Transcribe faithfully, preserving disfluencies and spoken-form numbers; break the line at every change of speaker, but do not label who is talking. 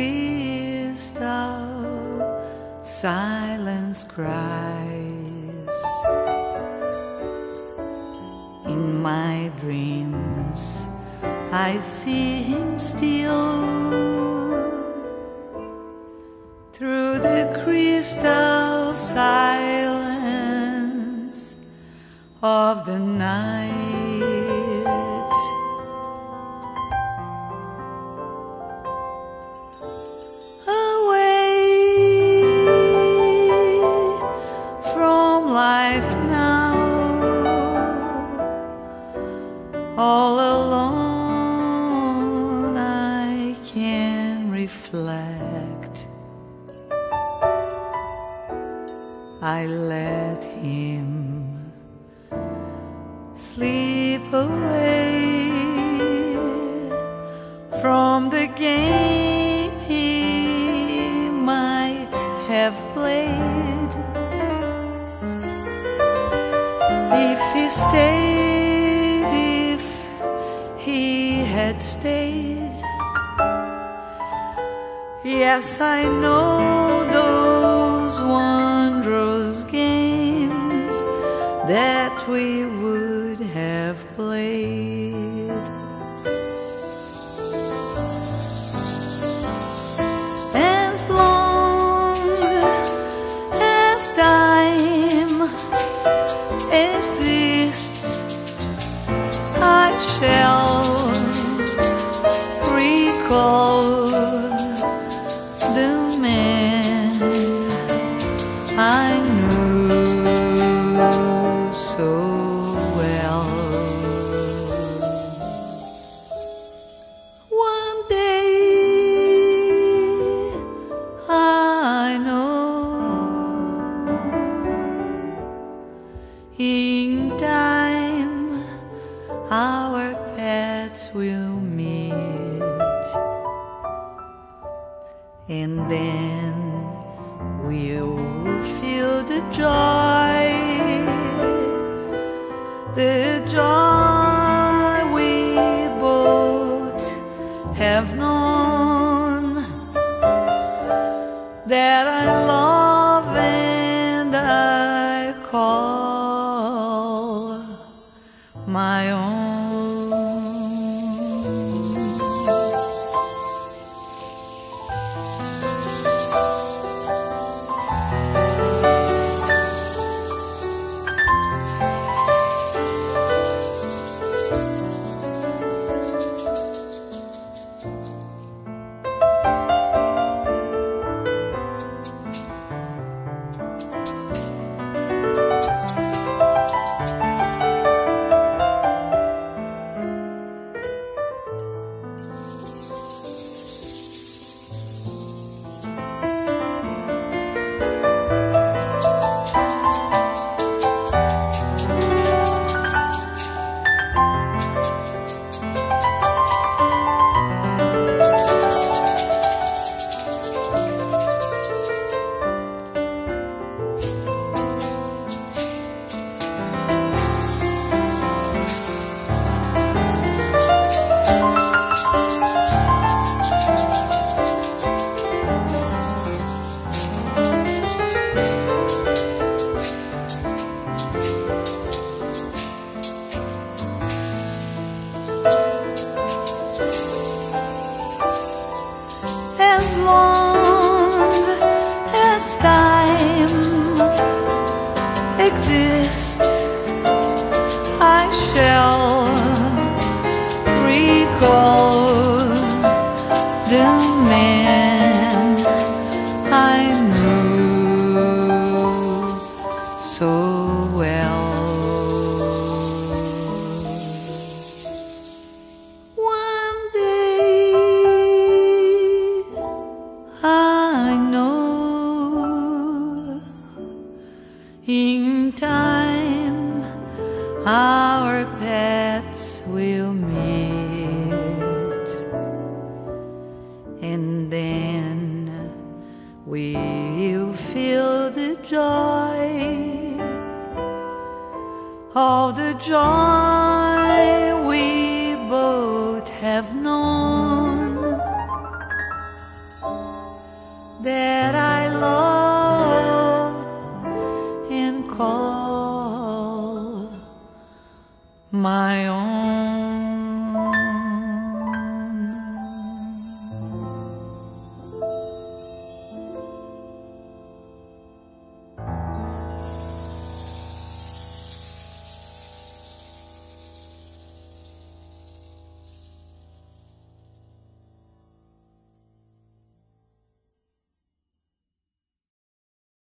crystal silence cries. In my dreams I see him still through the crystal silence of the night. All alone I can reflect. I let him sleep away from the game he might have played. If he stayed, he had stayed. Yes, I know those wondrous games that we would have played. As long as time exists, I shall recall the man I knew so well. One day I know in time our paths will meet, and then we'll feel the joy, the joy we both have known, that I love and I call my own. As long as time exists, I shall recall the man I knew so well. In time, our paths will meet, and then we'll feel the joy, all the joy we both have known, There